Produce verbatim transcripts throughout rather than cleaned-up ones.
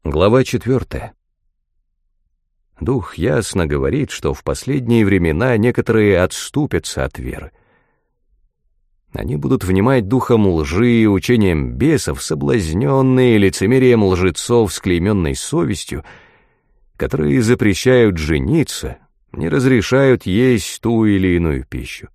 Глава четвертая. Дух ясно говорит, что в последние времена некоторые отступятся от веры. Они будут внимать духом лжи и учением бесов, соблазненные лицемерием лжецов с клейменной совестью, которые запрещают жениться, не разрешают есть ту или иную пищу.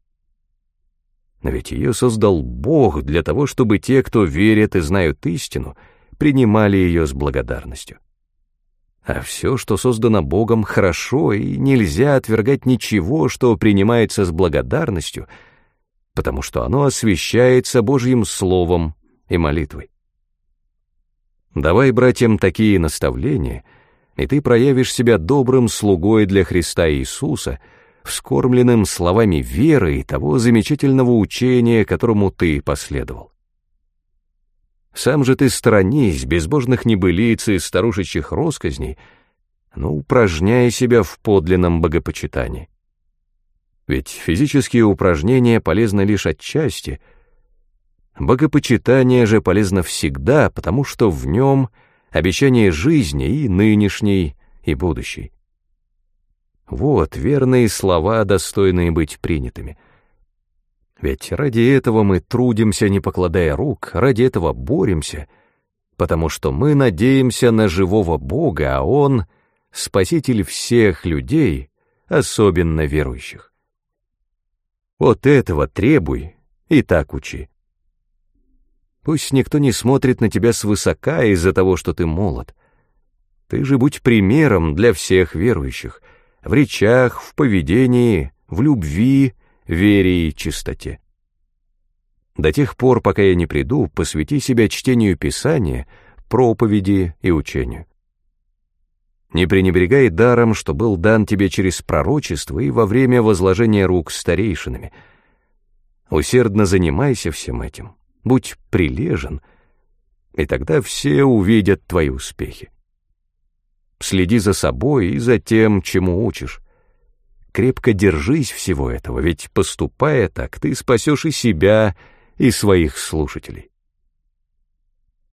Но ведь ее создал Бог для того, чтобы те, кто верит и знают истину, принимали ее с благодарностью. А все, что создано Богом, хорошо, и нельзя отвергать ничего, что принимается с благодарностью, потому что оно освящается Божьим Словом и молитвой. Давай братьям такие наставления, и ты проявишь себя добрым слугой для Христа Иисуса, вскормленным словами веры и того замечательного учения, которому ты последовал. Сам же ты сторонись безбожных небылиц и старушечьих росказней, но упражняй себя в подлинном богопочитании. Ведь физические упражнения полезны лишь отчасти, богопочитание же полезно всегда, потому что в нем обещание жизни и нынешней, и будущей. Вот верные слова, достойные быть принятыми. Ведь ради этого мы трудимся, не покладая рук, ради этого боремся, потому что мы надеемся на живого Бога, а Он — Спаситель всех людей, особенно верующих. Вот этого требуй и так учи. Пусть никто не смотрит на тебя свысока из-за того, что ты молод. Ты же будь примером для всех верующих, в речах, в поведении, в любви, вере и чистоте. До тех пор, пока я не приду, посвяти себя чтению Писания, проповеди и учению. Не пренебрегай даром, что был дан тебе через пророчество и во время возложения рук старейшинами. Усердно занимайся всем этим, будь прилежен, и тогда все увидят твои успехи. Следи за собой и за тем, чему учишь. Крепко держись всего этого, ведь, поступая так, ты спасешь и себя, и своих слушателей.